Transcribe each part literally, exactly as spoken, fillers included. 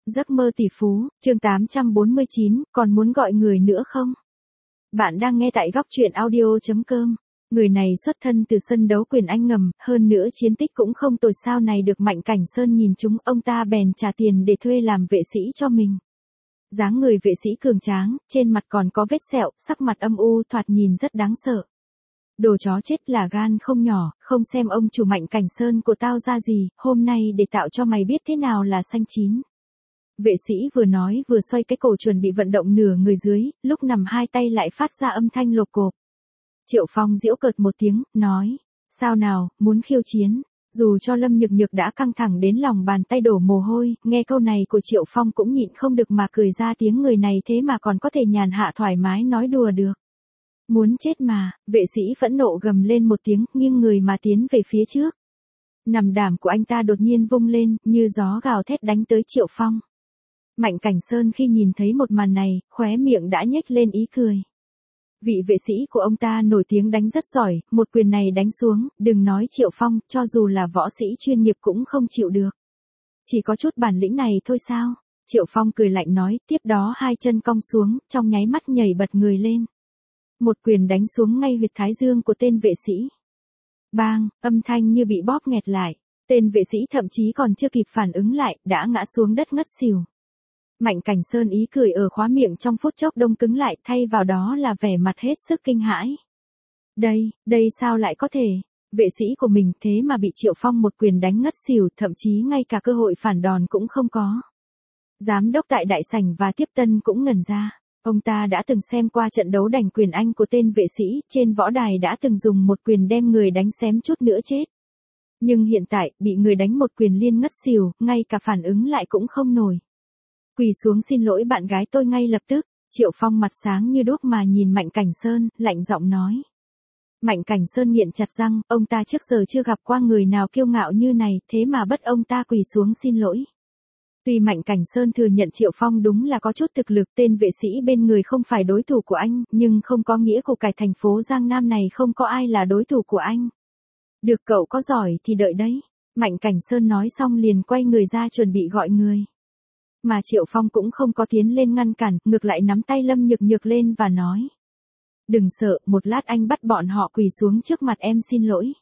Giấc mơ tỷ phú, chương tám trăm bốn mươi chín, còn muốn gọi người nữa không? Bạn đang nghe tại góc truyện audio chấm com. Người này xuất thân từ sân đấu quyền Anh ngầm, hơn nữa chiến tích cũng không tồi, sao này được Mạnh Cảnh Sơn nhìn chúng, ông ta bèn trả tiền để thuê làm vệ sĩ cho mình. Dáng người vệ sĩ cường tráng, trên mặt còn có vết sẹo, sắc mặt âm u, thoạt nhìn rất đáng sợ. Đồ chó chết, là gan không nhỏ, không xem ông chủ Mạnh Cảnh Sơn của tao ra gì, hôm nay để tạo cho mày biết thế nào là xanh chín. Vệ sĩ vừa nói vừa xoay cái cổ chuẩn bị vận động nửa người dưới, lúc nằm hai tay lại phát ra âm thanh lột cộp. Triệu Phong giễu cợt một tiếng, nói, sao nào, muốn khiêu chiến? Dù cho Lâm Nhược Nhược đã căng thẳng đến lòng bàn tay đổ mồ hôi, nghe câu này của Triệu Phong cũng nhịn không được mà cười ra tiếng, người này thế mà còn có thể nhàn hạ thoải mái nói đùa được. Muốn chết mà, vệ sĩ phẫn nộ gầm lên một tiếng, nghiêng người mà tiến về phía trước. Nằm đàm của anh ta đột nhiên vung lên, như gió gào thét đánh tới Triệu Phong. Mạnh Cảnh Sơn khi nhìn thấy một màn này, khóe miệng đã nhếch lên ý cười. Vị vệ sĩ của ông ta nổi tiếng đánh rất giỏi, một quyền này đánh xuống, đừng nói Triệu Phong, cho dù là võ sĩ chuyên nghiệp cũng không chịu được. Chỉ có chút bản lĩnh này thôi sao? Triệu Phong cười lạnh nói, tiếp đó hai chân cong xuống, trong nháy mắt nhảy bật người lên. Một quyền đánh xuống ngay huyệt thái dương của tên vệ sĩ. Bang, âm thanh như bị bóp nghẹt lại. Tên vệ sĩ thậm chí còn chưa kịp phản ứng lại, đã ngã xuống đất ngất xỉu. Mạnh Cảnh Sơn ý cười ở khóe miệng trong phút chốc đông cứng lại, thay vào đó là vẻ mặt hết sức kinh hãi. Đây, đây sao lại có thể? Vệ sĩ của mình thế mà bị Triệu Phong một quyền đánh ngất xỉu, thậm chí ngay cả cơ hội phản đòn cũng không có. Giám đốc tại Đại Sảnh và Tiếp Tân cũng ngẩn ra. Ông ta đã từng xem qua trận đấu đành quyền Anh của tên vệ sĩ, trên võ đài đã từng dùng một quyền đem người đánh xém chút nữa chết. Nhưng hiện tại, bị người đánh một quyền liên ngất xỉu, ngay cả phản ứng lại cũng không nổi. Quỳ xuống xin lỗi bạn gái tôi ngay lập tức. Triệu Phong mặt sáng như đuốc mà nhìn Mạnh Cảnh Sơn, lạnh giọng nói. Mạnh Cảnh Sơn nghiện chặt răng, ông ta trước giờ chưa gặp qua người nào kiêu ngạo như này, thế mà bắt ông ta quỳ xuống xin lỗi. Tuy Mạnh Cảnh Sơn thừa nhận Triệu Phong đúng là có chút thực lực, tên vệ sĩ bên người không phải đối thủ của anh, nhưng không có nghĩa của cải thành phố Giang Nam này không có ai là đối thủ của anh. Được, cậu có giỏi thì đợi đấy. Mạnh Cảnh Sơn nói xong liền quay người ra chuẩn bị gọi người. Mà Triệu Phong cũng không có tiến lên ngăn cản, ngược lại nắm tay Lâm Nhược Nhược lên và nói. Đừng sợ, một lát anh bắt bọn họ quỳ xuống trước mặt em xin lỗi.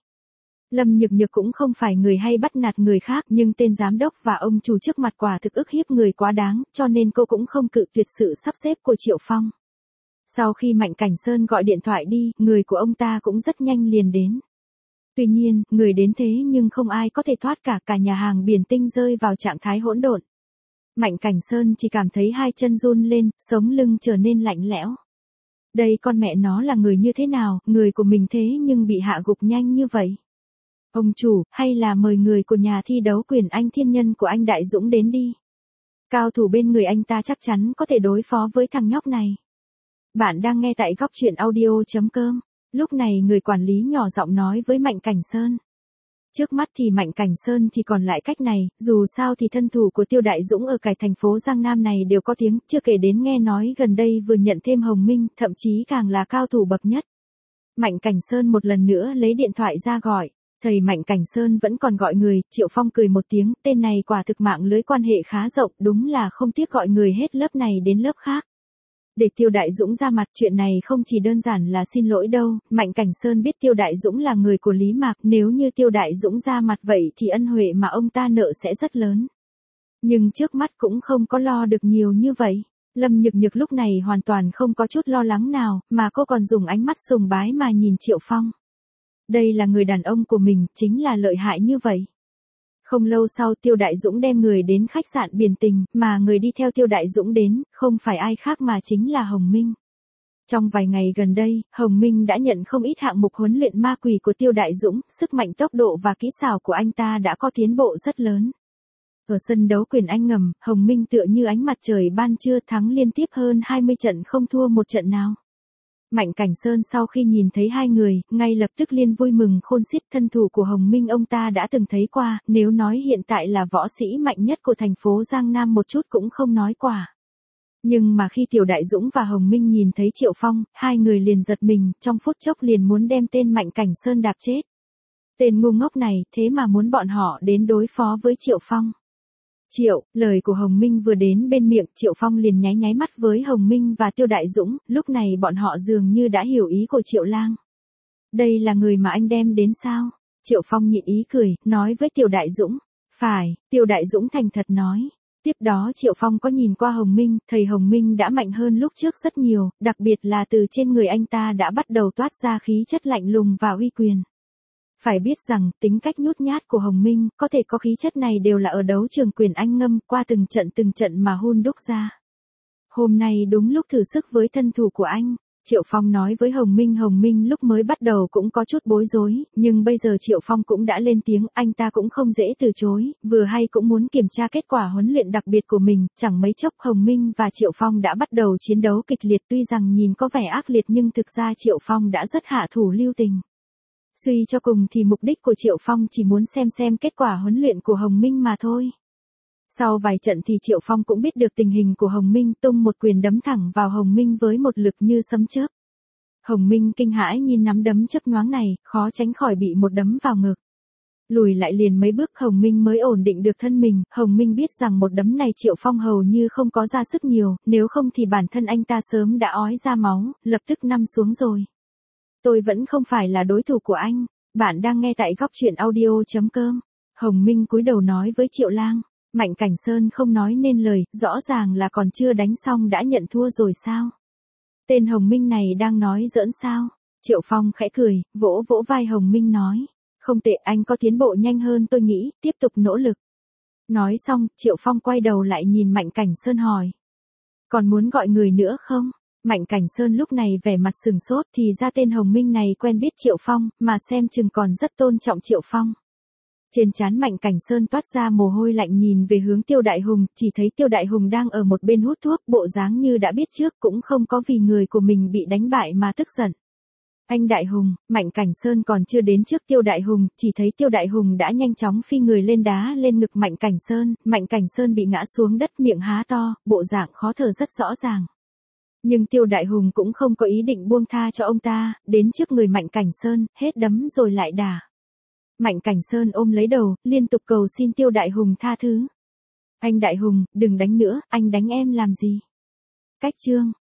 Lâm Nhược Nhược cũng không phải người hay bắt nạt người khác, nhưng tên giám đốc và ông chủ trước mặt quả thực ức hiếp người quá đáng, cho nên cô cũng không cự tuyệt sự sắp xếp của Triệu Phong. Sau khi Mạnh Cảnh Sơn gọi điện thoại đi, người của ông ta cũng rất nhanh liền đến. Tuy nhiên, người đến thế nhưng không ai có thể thoát cả, cả nhà hàng Biển Tinh rơi vào trạng thái hỗn độn. Mạnh Cảnh Sơn chỉ cảm thấy hai chân run lên, sống lưng trở nên lạnh lẽo. Đây con mẹ nó là người như thế nào, người của mình thế nhưng bị hạ gục nhanh như vậy. Ông chủ, hay là mời người của nhà thi đấu quyền Anh thiên nhân của anh Đại Dũng đến đi. Cao thủ bên người anh ta chắc chắn có thể đối phó với thằng nhóc này. Bạn đang nghe tại góc truyện audio chấm com. Lúc này người quản lý nhỏ giọng nói với Mạnh Cảnh Sơn. Trước mắt thì Mạnh Cảnh Sơn chỉ còn lại cách này, dù sao thì thân thủ của Tiêu Đại Dũng ở cải thành phố Giang Nam này đều có tiếng, chưa kể đến nghe nói gần đây vừa nhận thêm Hồng Minh, thậm chí càng là cao thủ bậc nhất. Mạnh Cảnh Sơn một lần nữa lấy điện thoại ra gọi. Thầy Mạnh Cảnh Sơn vẫn còn gọi người, Triệu Phong cười một tiếng, tên này quả thực mạng lưới quan hệ khá rộng, đúng là không tiếc gọi người hết lớp này đến lớp khác. Để Tiêu Đại Dũng ra mặt, chuyện này không chỉ đơn giản là xin lỗi đâu, Mạnh Cảnh Sơn biết Tiêu Đại Dũng là người của Lý Mạc, nếu như Tiêu Đại Dũng ra mặt vậy thì ân huệ mà ông ta nợ sẽ rất lớn. Nhưng trước mắt cũng không có lo được nhiều như vậy. Lâm Nhược Nhược lúc này hoàn toàn không có chút lo lắng nào, mà cô còn dùng ánh mắt sùng bái mà nhìn Triệu Phong. Đây là người đàn ông của mình, chính là lợi hại như vậy. Không lâu sau Tiêu Đại Dũng đem người đến khách sạn Biển Tình, mà người đi theo Tiêu Đại Dũng đến, không phải ai khác mà chính là Hồng Minh. Trong vài ngày gần đây, Hồng Minh đã nhận không ít hạng mục huấn luyện ma quỷ của Tiêu Đại Dũng, sức mạnh tốc độ và kỹ xảo của anh ta đã có tiến bộ rất lớn. Ở sân đấu quyền Anh ngầm, Hồng Minh tựa như ánh mặt trời ban trưa, thắng liên tiếp hơn hai mươi trận không thua một trận nào. Mạnh Cảnh Sơn sau khi nhìn thấy hai người, ngay lập tức liên vui mừng khôn xiết, thân thủ của Hồng Minh ông ta đã từng thấy qua, nếu nói hiện tại là võ sĩ mạnh nhất của thành phố Giang Nam một chút cũng không nói quả. Nhưng mà khi Tiểu Đại Dũng và Hồng Minh nhìn thấy Triệu Phong, hai người liền giật mình, trong phút chốc liền muốn đem tên Mạnh Cảnh Sơn đạp chết. Tên ngu ngốc này, thế mà muốn bọn họ đến đối phó với Triệu Phong. Triệu, lời của Hồng Minh vừa đến bên miệng, Triệu Phong liền nháy nháy mắt với Hồng Minh và Tiêu Đại Dũng, lúc này bọn họ dường như đã hiểu ý của Triệu Lang. Đây là người mà anh đem đến sao? Triệu Phong nhịn ý cười, nói với Tiêu Đại Dũng. Phải, Tiêu Đại Dũng thành thật nói. Tiếp đó Triệu Phong có nhìn qua Hồng Minh, thầy Hồng Minh đã mạnh hơn lúc trước rất nhiều, đặc biệt là từ trên người anh ta đã bắt đầu toát ra khí chất lạnh lùng và uy quyền. Phải biết rằng, tính cách nhút nhát của Hồng Minh, có thể có khí chất này đều là ở đấu trường quyền anh ngâm qua từng trận từng trận mà hun đúc ra. Hôm nay đúng lúc thử sức với thân thủ của anh. Triệu Phong nói với Hồng Minh. Hồng Minh lúc mới bắt đầu cũng có chút bối rối, nhưng bây giờ Triệu Phong cũng đã lên tiếng, anh ta cũng không dễ từ chối, vừa hay cũng muốn kiểm tra kết quả huấn luyện đặc biệt của mình, chẳng mấy chốc Hồng Minh và Triệu Phong đã bắt đầu chiến đấu kịch liệt, tuy rằng nhìn có vẻ ác liệt nhưng thực ra Triệu Phong đã rất hạ thủ lưu tình. Suy cho cùng thì mục đích của Triệu Phong chỉ muốn xem xem kết quả huấn luyện của Hồng Minh mà thôi. Sau vài trận thì Triệu Phong cũng biết được tình hình của Hồng Minh, tung một quyền đấm thẳng vào Hồng Minh với một lực như sấm chớp. Hồng Minh kinh hãi nhìn nắm đấm chớp nhoáng này, khó tránh khỏi bị một đấm vào ngực. Lùi lại liền mấy bước Hồng Minh mới ổn định được thân mình, Hồng Minh biết rằng một đấm này Triệu Phong hầu như không có ra sức nhiều, nếu không thì bản thân anh ta sớm đã ói ra máu, lập tức nằm xuống rồi. Tôi vẫn không phải là đối thủ của anh, bạn đang nghe tại góc truyện audio chấm com. Hồng Minh cúi đầu nói với Triệu Lang. Mạnh Cảnh Sơn không nói nên lời, rõ ràng là còn chưa đánh xong đã nhận thua rồi sao? Tên Hồng Minh này đang nói giỡn sao? Triệu Phong khẽ cười, vỗ vỗ vai Hồng Minh nói. Không tệ, anh có tiến bộ nhanh hơn tôi nghĩ, tiếp tục nỗ lực. Nói xong, Triệu Phong quay đầu lại nhìn Mạnh Cảnh Sơn hỏi. Còn muốn gọi người nữa không? Mạnh Cảnh Sơn lúc này vẻ mặt sừng sốt, thì ra tên Hồng Minh này quen biết Triệu Phong, mà xem chừng còn rất tôn trọng Triệu Phong. Trên trán Mạnh Cảnh Sơn toát ra mồ hôi lạnh nhìn về hướng Tiêu Đại Hùng, chỉ thấy Tiêu Đại Hùng đang ở một bên hút thuốc, bộ dáng như đã biết trước, cũng không có vì người của mình bị đánh bại mà tức giận. Anh Đại Hùng, Mạnh Cảnh Sơn còn chưa đến trước Tiêu Đại Hùng, chỉ thấy Tiêu Đại Hùng đã nhanh chóng phi người lên đá lên ngực Mạnh Cảnh Sơn, Mạnh Cảnh Sơn bị ngã xuống đất, miệng há to, bộ dạng khó thở rất rõ ràng. Nhưng Tiêu Đại Hùng cũng không có ý định buông tha cho ông ta, đến trước người Mạnh Cảnh Sơn, hết đấm rồi lại đả. Mạnh Cảnh Sơn ôm lấy đầu, liên tục cầu xin Tiêu Đại Hùng tha thứ. Anh Đại Hùng, đừng đánh nữa, anh đánh em làm gì? Cách chương.